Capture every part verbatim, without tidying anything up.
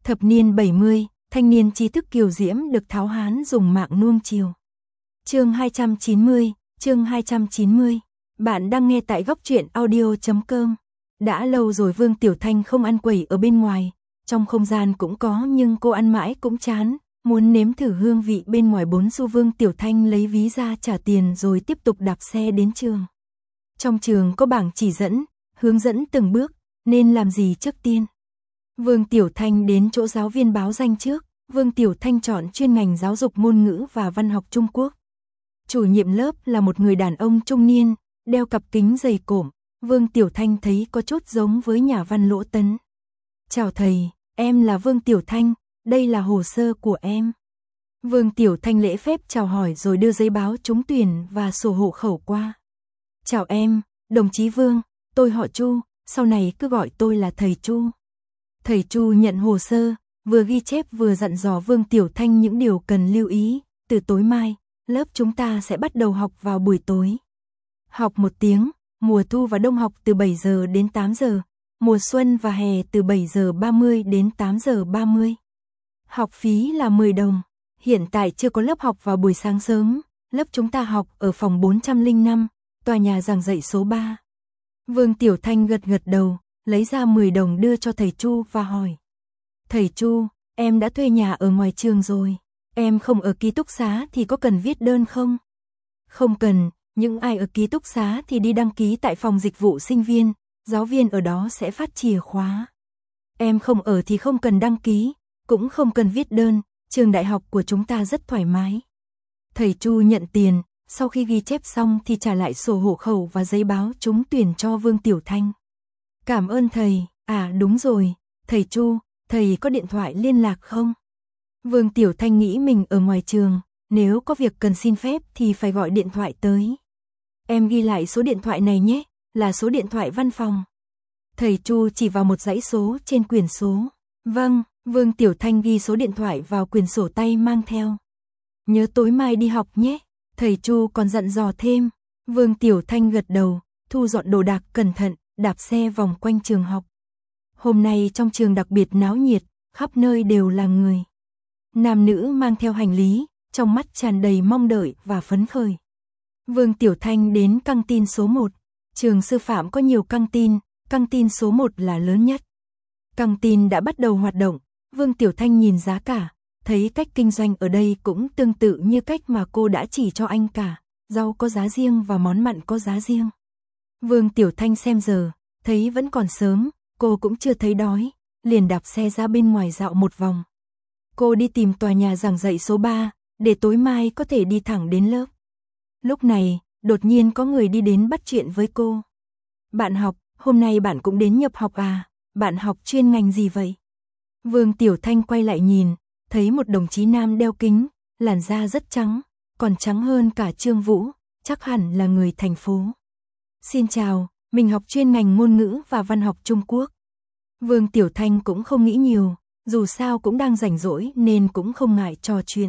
Thập niên bảy mươi, thanh niên trí thức kiều diễm được tháo hán dùng mạng nuông chiều. Chương hai trăm chín mươi, chương hai trăm chín mươi. Bạn đang nghe tại góc truyện audio chấm com. Đã lâu rồi Vương Tiểu Thanh không ăn quẩy ở bên ngoài, trong không gian cũng có nhưng cô ăn mãi cũng chán, muốn nếm thử hương vị bên ngoài bốn xu. Vương Tiểu Thanh lấy ví ra trả tiền rồi tiếp tục đạp xe đến trường. Trong trường có bảng chỉ dẫn, hướng dẫn từng bước, nên làm gì trước tiên. Vương Tiểu Thanh đến chỗ giáo viên báo danh trước. Vương Tiểu Thanh chọn chuyên ngành giáo dục ngôn ngữ và văn học Trung Quốc. Chủ nhiệm lớp là một người đàn ông trung niên, đeo cặp kính dày cộm. Vương Tiểu Thanh thấy có chút giống với nhà văn Lỗ Tấn. Chào thầy, em là Vương Tiểu Thanh, đây là hồ sơ của em. Vương Tiểu Thanh lễ phép chào hỏi rồi đưa giấy báo trúng tuyển và sổ hộ khẩu qua. Chào em, đồng chí Vương, tôi họ Chu, sau này cứ gọi tôi là thầy Chu. Thầy Chu nhận hồ sơ, vừa ghi chép vừa dặn dò Vương Tiểu Thanh những điều cần lưu ý. Từ tối mai, lớp chúng ta sẽ bắt đầu học vào buổi tối. Học một tiếng, mùa thu và đông học từ bảy giờ đến tám giờ, mùa xuân và hè từ bảy giờ ba mươi đến tám giờ ba mươi. Học phí là mười đồng, hiện tại chưa có lớp học vào buổi sáng sớm, lớp chúng ta học ở phòng bốn trăm lẻ năm, tòa nhà giảng dạy số ba. Vương Tiểu Thanh gật gật đầu, lấy ra mười đồng đưa cho thầy Chu và hỏi. Thầy Chu, em đã thuê nhà ở ngoài trường rồi, em không ở ký túc xá thì có cần viết đơn không? Không cần, những ai ở ký túc xá thì đi đăng ký tại phòng dịch vụ sinh viên, giáo viên ở đó sẽ phát chìa khóa. Em không ở thì không cần đăng ký, cũng không cần viết đơn, trường đại học của chúng ta rất thoải mái. Thầy Chu nhận tiền, sau khi ghi chép xong thì trả lại sổ hộ khẩu và giấy báo trúng tuyển cho Vương Tiểu Thanh. Cảm ơn thầy, à đúng rồi, thầy Chu, thầy có điện thoại liên lạc không? Vương Tiểu Thanh nghĩ mình ở ngoài trường, nếu có việc cần xin phép thì phải gọi điện thoại tới. Em ghi lại số điện thoại này nhé, là số điện thoại văn phòng. Thầy Chu chỉ vào một dãy số trên quyển số. Vâng, Vương Tiểu Thanh ghi số điện thoại vào quyển sổ tay mang theo. Nhớ tối mai đi học nhé, thầy Chu còn dặn dò thêm. Vương Tiểu Thanh gật đầu, thu dọn đồ đạc cẩn thận, đạp xe vòng quanh trường học. Hôm nay trong trường đặc biệt náo nhiệt, khắp nơi đều là người. Nam nữ mang theo hành lý, trong mắt tràn đầy mong đợi và phấn khởi. Vương Tiểu Thanh đến căng tin số một. Trường sư phạm có nhiều căng tin, căng tin số một là lớn nhất. Căng tin đã bắt đầu hoạt động, Vương Tiểu Thanh nhìn giá cả, thấy cách kinh doanh ở đây cũng tương tự như cách mà cô đã chỉ cho anh cả, rau có giá riêng và món mặn có giá riêng. Vương Tiểu Thanh xem giờ, thấy vẫn còn sớm, cô cũng chưa thấy đói, liền đạp xe ra bên ngoài dạo một vòng. Cô đi tìm tòa nhà giảng dạy số ba, để tối mai có thể đi thẳng đến lớp. Lúc này, đột nhiên có người đi đến bắt chuyện với cô. Bạn học, hôm nay bạn cũng đến nhập học à, bạn học chuyên ngành gì vậy? Vương Tiểu Thanh quay lại nhìn, thấy một đồng chí nam đeo kính, làn da rất trắng, còn trắng hơn cả Trương Vũ, chắc hẳn là người thành phố. Xin chào, mình học chuyên ngành ngôn ngữ và văn học Trung Quốc. Vương Tiểu Thanh cũng không nghĩ nhiều, dù sao cũng đang rảnh rỗi nên cũng không ngại trò chuyện.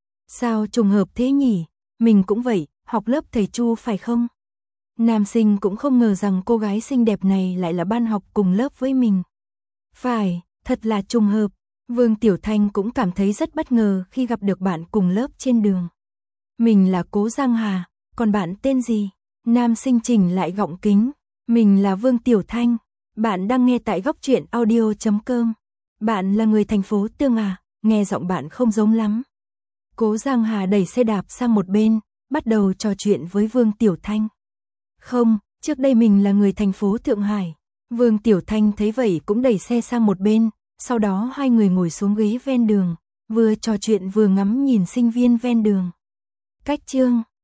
Sao trùng hợp thế nhỉ, mình cũng vậy, học lớp thầy Chu phải không? Nam sinh cũng không ngờ rằng cô gái xinh đẹp này lại là ban học cùng lớp với mình. Phải, thật là trùng hợp. Vương Tiểu Thanh cũng cảm thấy rất bất ngờ khi gặp được bạn cùng lớp trên đường. Mình là Cố Giang Hà, còn bạn tên gì? Nam sinh chỉnh lại gọng kính. Mình là Vương Tiểu Thanh, bạn đang nghe tại góc truyện audio chấm com. Bạn là người thành phố Tương à, nghe giọng bạn không giống lắm. Cố Giang Hà đẩy xe đạp sang một bên, bắt đầu trò chuyện với Vương Tiểu Thanh. Không, trước đây mình là người thành phố Thượng Hải. Vương Tiểu Thanh thấy vậy cũng đẩy xe sang một bên, sau đó hai người ngồi xuống ghế ven đường, vừa trò chuyện vừa ngắm nhìn sinh viên ven đường. Cách chương